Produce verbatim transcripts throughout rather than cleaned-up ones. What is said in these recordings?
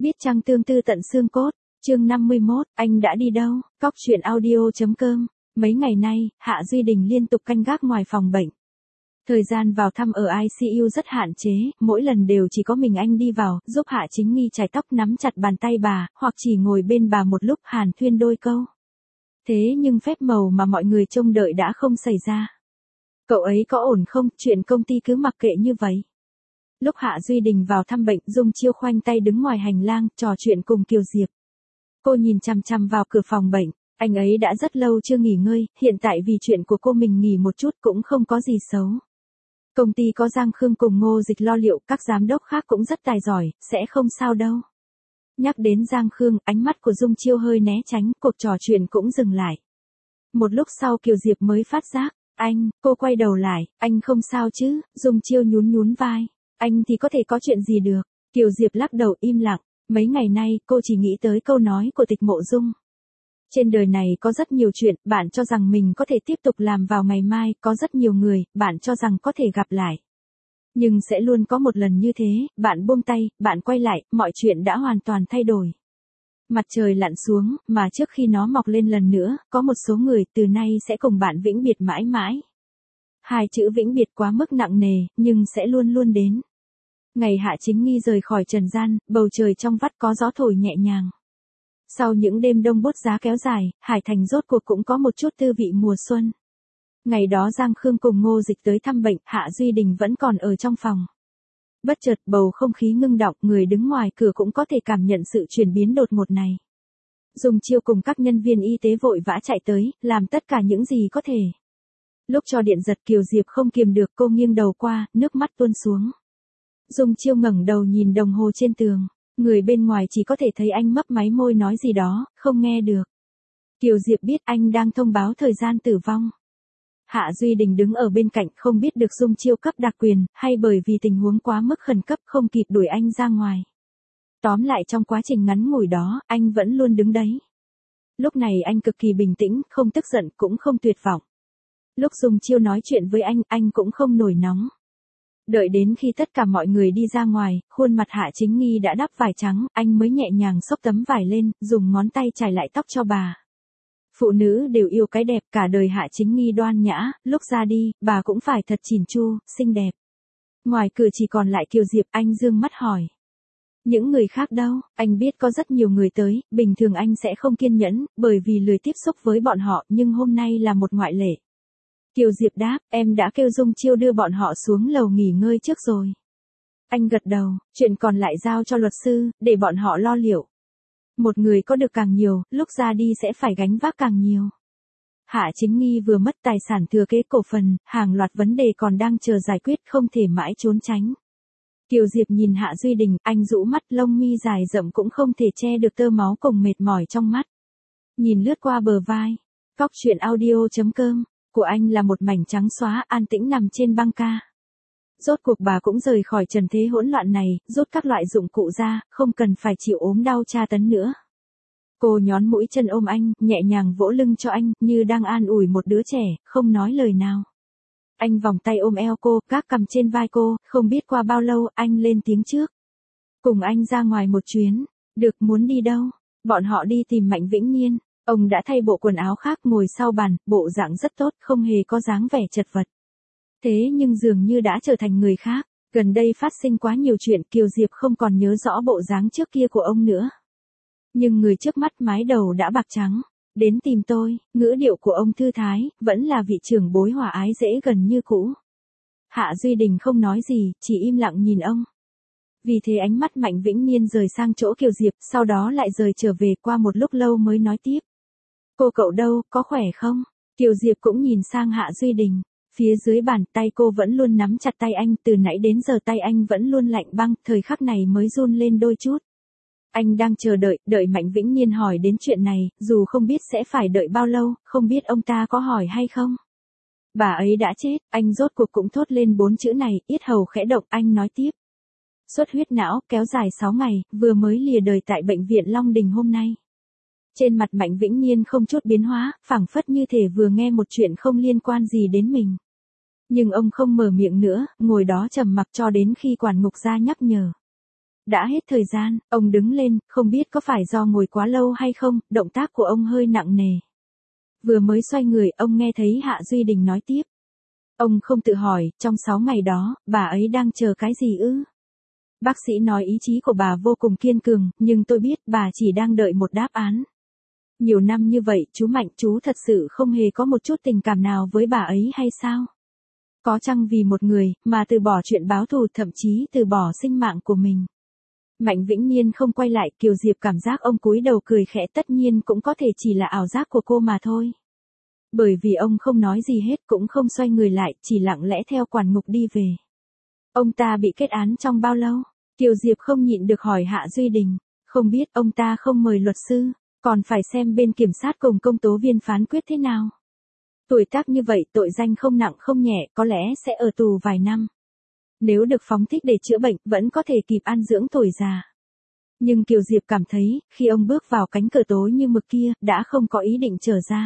Biết chăng tương tư tận xương cốt, chương năm mươi mốt, anh đã đi đâu, cóc truyện audio.com, mấy ngày nay, Hạ Duy Đình liên tục canh gác ngoài phòng bệnh. Thời gian vào thăm ở i xê u rất hạn chế, mỗi lần đều chỉ có mình anh đi vào, giúp Hạ Chính Nghi chải tóc nắm chặt bàn tay bà, hoặc chỉ ngồi bên bà một lúc hàn huyên đôi câu. Thế nhưng phép màu mà mọi người trông đợi đã không xảy ra. Cậu ấy có ổn không, chuyện công ty cứ mặc kệ như vậy. Lúc Hạ Duy Đình vào thăm bệnh, Dung Chiêu khoanh tay đứng ngoài hành lang, trò chuyện cùng Kiều Diệp. Cô nhìn chằm chằm vào cửa phòng bệnh, anh ấy đã rất lâu chưa nghỉ ngơi, hiện tại vì chuyện của cô mình nghỉ một chút cũng không có gì xấu. Công ty có Giang Khương cùng Ngô Dịch lo liệu, các giám đốc khác cũng rất tài giỏi, sẽ không sao đâu. Nhắc đến Giang Khương, ánh mắt của Dung Chiêu hơi né tránh, cuộc trò chuyện cũng dừng lại. Một lúc sau Kiều Diệp mới phát giác, anh, cô quay đầu lại, anh không sao chứ, Dung Chiêu nhún nhún vai. Anh thì có thể có chuyện gì được, Kiều Diệp lắc đầu im lặng, mấy ngày nay cô chỉ nghĩ tới câu nói của Tịch Mộ Dung. Trên đời này có rất nhiều chuyện, bạn cho rằng mình có thể tiếp tục làm vào ngày mai, có rất nhiều người, bạn cho rằng có thể gặp lại. Nhưng sẽ luôn có một lần như thế, bạn buông tay, bạn quay lại, mọi chuyện đã hoàn toàn thay đổi. Mặt trời lặn xuống, mà trước khi nó mọc lên lần nữa, có một số người từ nay sẽ cùng bạn vĩnh biệt mãi mãi. Hai chữ vĩnh biệt quá mức nặng nề, nhưng sẽ luôn luôn đến. Ngày Hạ Chính Nghi rời khỏi trần gian, bầu trời trong vắt có gió thổi nhẹ nhàng. Sau những đêm đông bút giá kéo dài, Hải Thành rốt cuộc cũng có một chút tư vị mùa xuân. Ngày đó Giang Khương cùng Ngô Dịch tới thăm bệnh, Hạ Duy Đình vẫn còn ở trong phòng. Bất chợt bầu không khí ngưng đọng, người đứng ngoài cửa cũng có thể cảm nhận sự chuyển biến đột ngột này. Dung Chiêu cùng các nhân viên y tế vội vã chạy tới, làm tất cả những gì có thể. Lúc cho điện giật Kiều Diệp không kiềm được, cô nghiêng đầu qua, nước mắt tuôn xuống. Dung Chiêu ngẩng đầu nhìn đồng hồ trên tường, người bên ngoài chỉ có thể thấy anh mấp máy môi nói gì đó, không nghe được. Kiều Diệp biết anh đang thông báo thời gian tử vong. Hạ Duy Đình đứng ở bên cạnh, không biết được Dung Chiêu cấp đặc quyền, hay bởi vì tình huống quá mức khẩn cấp không kịp đuổi anh ra ngoài. Tóm lại trong quá trình ngắn ngủi đó, anh vẫn luôn đứng đấy. Lúc này anh cực kỳ bình tĩnh, không tức giận cũng không tuyệt vọng. Lúc Dung Chiêu nói chuyện với anh, anh cũng không nổi nóng. Đợi đến khi tất cả mọi người đi ra ngoài, khuôn mặt Hạ Chính Nghi đã đắp vải trắng, anh mới nhẹ nhàng xốc tấm vải lên, dùng ngón tay chải lại tóc cho bà. Phụ nữ đều yêu cái đẹp, cả đời Hạ Chính Nghi đoan nhã, lúc ra đi, bà cũng phải thật chỉn chu, xinh đẹp. Ngoài cửa chỉ còn lại Kiều Diệp, anh dương mắt hỏi. Những người khác đâu, anh biết có rất nhiều người tới, bình thường anh sẽ không kiên nhẫn, bởi vì lười tiếp xúc với bọn họ, nhưng hôm nay là một ngoại lệ. Kiều Diệp đáp, em đã kêu Dung Chiêu đưa bọn họ xuống lầu nghỉ ngơi trước rồi. Anh gật đầu, chuyện còn lại giao cho luật sư, để bọn họ lo liệu. Một người có được càng nhiều, lúc ra đi sẽ phải gánh vác càng nhiều. Hạ Chính Nghi vừa mất tài sản thừa kế cổ phần, hàng loạt vấn đề còn đang chờ giải quyết, không thể mãi trốn tránh. Kiều Diệp nhìn Hạ Duy Đình, anh rũ mắt, lông mi dài rậm cũng không thể che được tơ máu cùng mệt mỏi trong mắt. Nhìn lướt qua bờ vai, cóc truyện audio.com, của anh là một mảnh trắng xóa, an tĩnh nằm trên băng ca. Rốt cuộc bà cũng rời khỏi trần thế hỗn loạn này, rút các loại dụng cụ ra, không cần phải chịu ốm đau tra tấn nữa. Cô nhón mũi chân ôm anh, nhẹ nhàng vỗ lưng cho anh, như đang an ủi một đứa trẻ, không nói lời nào. Anh vòng tay ôm eo cô, gác cằm trên vai cô, không biết qua bao lâu, anh lên tiếng trước. Cùng anh ra ngoài một chuyến. Được, muốn đi đâu? Bọn họ đi tìm Mạnh Vĩnh Nhiên. Ông đã thay bộ quần áo khác, ngồi sau bàn, bộ dạng rất tốt, không hề có dáng vẻ chật vật. Thế nhưng dường như đã trở thành người khác. Gần đây phát sinh quá nhiều chuyện, Kiều Diệp không còn nhớ rõ bộ dáng trước kia của ông nữa. Nhưng người trước mắt mái đầu đã bạc trắng. Đến tìm tôi, ngữ điệu của ông thư thái, vẫn là vị trưởng bối hòa ái dễ gần như cũ. Hạ Duy Đình không nói gì, chỉ im lặng nhìn ông. Vì thế ánh mắt Mạnh Vĩnh Nhiên rời sang chỗ Kiều Diệp, sau đó lại rời trở về, qua một lúc lâu mới nói tiếp. Cô cậu đâu, có khỏe không? Kiều Diệp cũng nhìn sang Hạ Duy Đình. Phía dưới bàn tay cô vẫn luôn nắm chặt tay anh, từ nãy đến giờ tay anh vẫn luôn lạnh băng, thời khắc này mới run lên đôi chút. Anh đang chờ đợi, đợi Mạnh Vĩnh Nhiên hỏi đến chuyện này, dù không biết sẽ phải đợi bao lâu, không biết ông ta có hỏi hay không. Bà ấy đã chết, anh rốt cuộc cũng thốt lên bốn chữ này, yết hầu khẽ động, anh nói tiếp. Xuất huyết não, kéo dài sáu ngày, vừa mới lìa đời tại bệnh viện Long Đình hôm nay. Trên mặt Mạnh Vĩnh Nhiên không chút biến hóa, phảng phất như thể vừa nghe một chuyện không liên quan gì đến mình. Nhưng ông không mở miệng nữa, ngồi đó trầm mặc cho đến khi quản ngục ra nhắc nhở. Đã hết thời gian, ông đứng lên, không biết có phải do ngồi quá lâu hay không, động tác của ông hơi nặng nề. Vừa mới xoay người, ông nghe thấy Hạ Duy Đình nói tiếp. Ông không tự hỏi, trong sáu ngày đó, bà ấy đang chờ cái gì ư? Bác sĩ nói ý chí của bà vô cùng kiên cường, nhưng tôi biết bà chỉ đang đợi một đáp án. Nhiều năm như vậy, chú Mạnh, chú thật sự không hề có một chút tình cảm nào với bà ấy hay sao? Có chăng vì một người, mà từ bỏ chuyện báo thù, thậm chí từ bỏ sinh mạng của mình? Mạnh Vĩnh Nhiên không quay lại, Kiều Diệp cảm giác ông cúi đầu cười khẽ, tất nhiên cũng có thể chỉ là ảo giác của cô mà thôi. Bởi vì ông không nói gì hết, cũng không xoay người lại, chỉ lặng lẽ theo quản ngục đi về. Ông ta bị kết án trong bao lâu? Kiều Diệp không nhịn được hỏi Hạ Duy Đình. Không biết, ông ta không mời luật sư, còn phải xem bên kiểm sát cùng công tố viên phán quyết thế nào. Tuổi tác như vậy, tội danh không nặng không nhẹ, có lẽ sẽ ở tù vài năm. Nếu được phóng thích để chữa bệnh, vẫn có thể kịp an dưỡng tuổi già. Nhưng Kiều Diệp cảm thấy, khi ông bước vào cánh cửa tối như mực kia, đã không có ý định trở ra.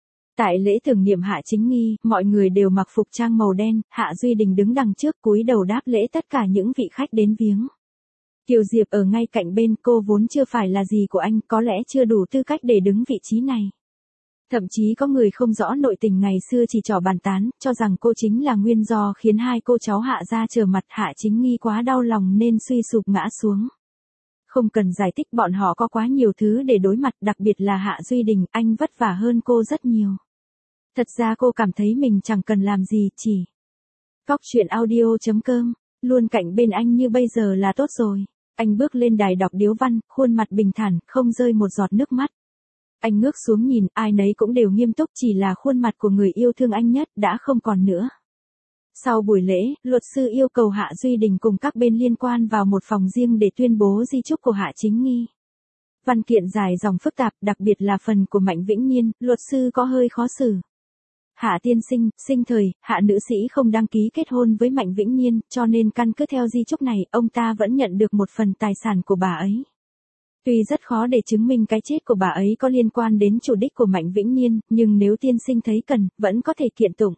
Tại lễ tưởng niệm Hạ Chính Nghi, mọi người đều mặc phục trang màu đen, Hạ Duy Đình đứng đằng trước cúi đầu đáp lễ tất cả những vị khách đến viếng. Kiều Diệp ở ngay cạnh bên, cô vốn chưa phải là gì của anh, có lẽ chưa đủ tư cách để đứng vị trí này. Thậm chí có người không rõ nội tình ngày xưa chỉ trò bàn tán, cho rằng cô chính là nguyên do khiến hai cô cháu Hạ ra trở mặt. Hạ Chính Nghi quá đau lòng nên suy sụp ngã xuống. Không cần giải thích, bọn họ có quá nhiều thứ để đối mặt, đặc biệt là Hạ Duy Đình, anh vất vả hơn cô rất nhiều. Thật ra cô cảm thấy mình chẳng cần làm gì, chỉ Cóc truyện audio chấm com, luôn cạnh bên anh như bây giờ là tốt rồi. Anh bước lên đài đọc điếu văn, khuôn mặt bình thản, không rơi một giọt nước mắt. Anh ngước xuống nhìn, ai nấy cũng đều nghiêm túc, chỉ là khuôn mặt của người yêu thương anh nhất đã không còn nữa. Sau buổi lễ, luật sư yêu cầu Hạ Duy Đình cùng các bên liên quan vào một phòng riêng để tuyên bố di chúc của Hạ Chính Nghi. Văn kiện dài dòng phức tạp, đặc biệt là phần của Mạnh Vĩnh Nhiên, luật sư có hơi khó xử. Hạ tiên sinh, sinh thời, Hạ nữ sĩ không đăng ký kết hôn với Mạnh Vĩnh Nhiên, cho nên căn cứ theo di chúc này, ông ta vẫn nhận được một phần tài sản của bà ấy. Tuy rất khó để chứng minh cái chết của bà ấy có liên quan đến chủ đích của Mạnh Vĩnh Nhiên, nhưng nếu tiên sinh thấy cần, vẫn có thể kiện tụng.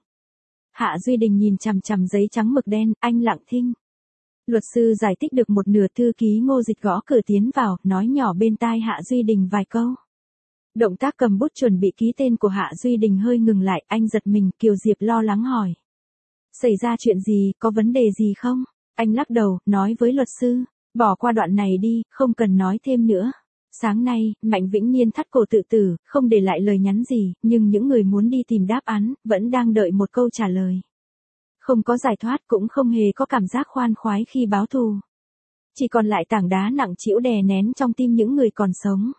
Hạ Duy Đình nhìn chằm chằm giấy trắng mực đen, anh lặng thinh. Luật sư giải thích được một nửa, thư ký Ngô Dịch gõ cửa tiến vào, nói nhỏ bên tai Hạ Duy Đình vài câu. Động tác cầm bút chuẩn bị ký tên của Hạ Duy Đình hơi ngừng lại, anh giật mình, Kiều Diệp lo lắng hỏi. Xảy ra chuyện gì, có vấn đề gì không? Anh lắc đầu, nói với luật sư, bỏ qua đoạn này đi, không cần nói thêm nữa. Sáng nay, Mạnh Vĩnh Nhiên thắt cổ tự tử, không để lại lời nhắn gì, nhưng những người muốn đi tìm đáp án, vẫn đang đợi một câu trả lời. Không có giải thoát, cũng không hề có cảm giác khoan khoái khi báo thù. Chỉ còn lại tảng đá nặng trĩu đè nén trong tim những người còn sống.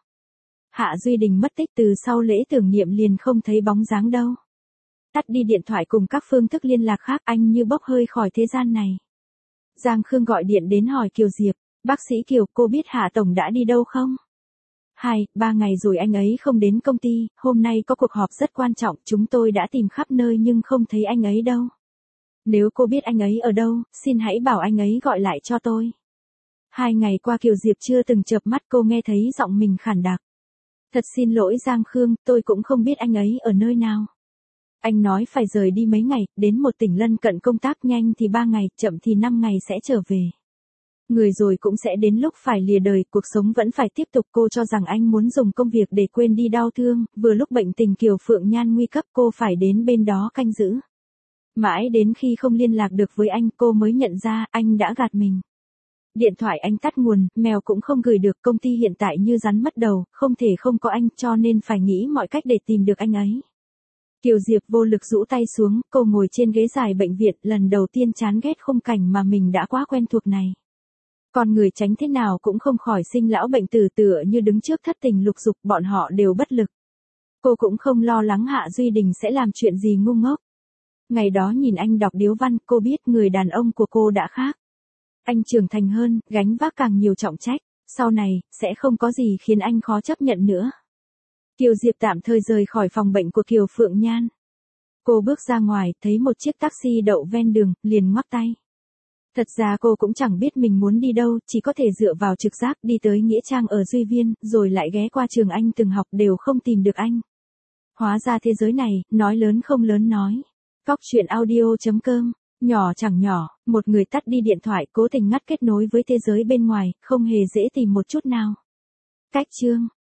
Hạ Duy Đình mất tích từ sau lễ tưởng niệm liền không thấy bóng dáng đâu. Tắt đi điện thoại cùng các phương thức liên lạc khác, anh như bốc hơi khỏi thế gian này. Giang Khương gọi điện đến hỏi Kiều Diệp, bác sĩ Kiều, cô biết Hạ Tổng đã đi đâu không? Hai, ba ngày rồi anh ấy không đến công ty, hôm nay có cuộc họp rất quan trọng, chúng tôi đã tìm khắp nơi nhưng không thấy anh ấy đâu. Nếu cô biết anh ấy ở đâu, xin hãy bảo anh ấy gọi lại cho tôi. Hai ngày qua Kiều Diệp chưa từng chợp mắt, cô nghe thấy giọng mình khản đặc. Thật xin lỗi Giang Khương, tôi cũng không biết anh ấy ở nơi nào. Anh nói phải rời đi mấy ngày, đến một tỉnh lân cận công tác, nhanh thì ba ngày, chậm thì năm ngày sẽ trở về. Người rồi cũng sẽ đến lúc phải lìa đời, cuộc sống vẫn phải tiếp tục. Cô cho rằng anh muốn dùng công việc để quên đi đau thương, vừa lúc bệnh tình Kiều Phượng Nhan nguy cấp cô phải đến bên đó canh giữ. Mãi đến khi không liên lạc được với anh, cô mới nhận ra anh đã gạt mình. Điện thoại anh tắt nguồn, mail cũng không gửi được, công ty hiện tại như rắn mất đầu, không thể không có anh, cho nên phải nghĩ mọi cách để tìm được anh ấy. Kiều Diệp vô lực rũ tay xuống, cô ngồi trên ghế dài bệnh viện, lần đầu tiên chán ghét khung cảnh mà mình đã quá quen thuộc này. Con người tránh thế nào cũng không khỏi sinh lão bệnh tử, tựa như đứng trước thất tình lục dục, bọn họ đều bất lực. Cô cũng không lo lắng Hạ Duy Đình sẽ làm chuyện gì ngu ngốc. Ngày đó nhìn anh đọc điếu văn, cô biết người đàn ông của cô đã khác. Anh trưởng thành hơn, gánh vác càng nhiều trọng trách, sau này, sẽ không có gì khiến anh khó chấp nhận nữa. Kiều Diệp tạm thời rời khỏi phòng bệnh của Kiều Phượng Nhan. Cô bước ra ngoài, thấy một chiếc taxi đậu ven đường, liền ngoắc tay. Thật ra cô cũng chẳng biết mình muốn đi đâu, chỉ có thể dựa vào trực giác đi tới Nghĩa Trang ở Duy Viên, rồi lại ghé qua trường anh từng học, đều không tìm được anh. Hóa ra thế giới này, nói lớn không lớn nói. Cóc truyện audio chấm com Nhỏ chẳng nhỏ, một người tắt đi điện thoại cố tình ngắt kết nối với thế giới bên ngoài, không hề dễ tìm một chút nào. Cách chương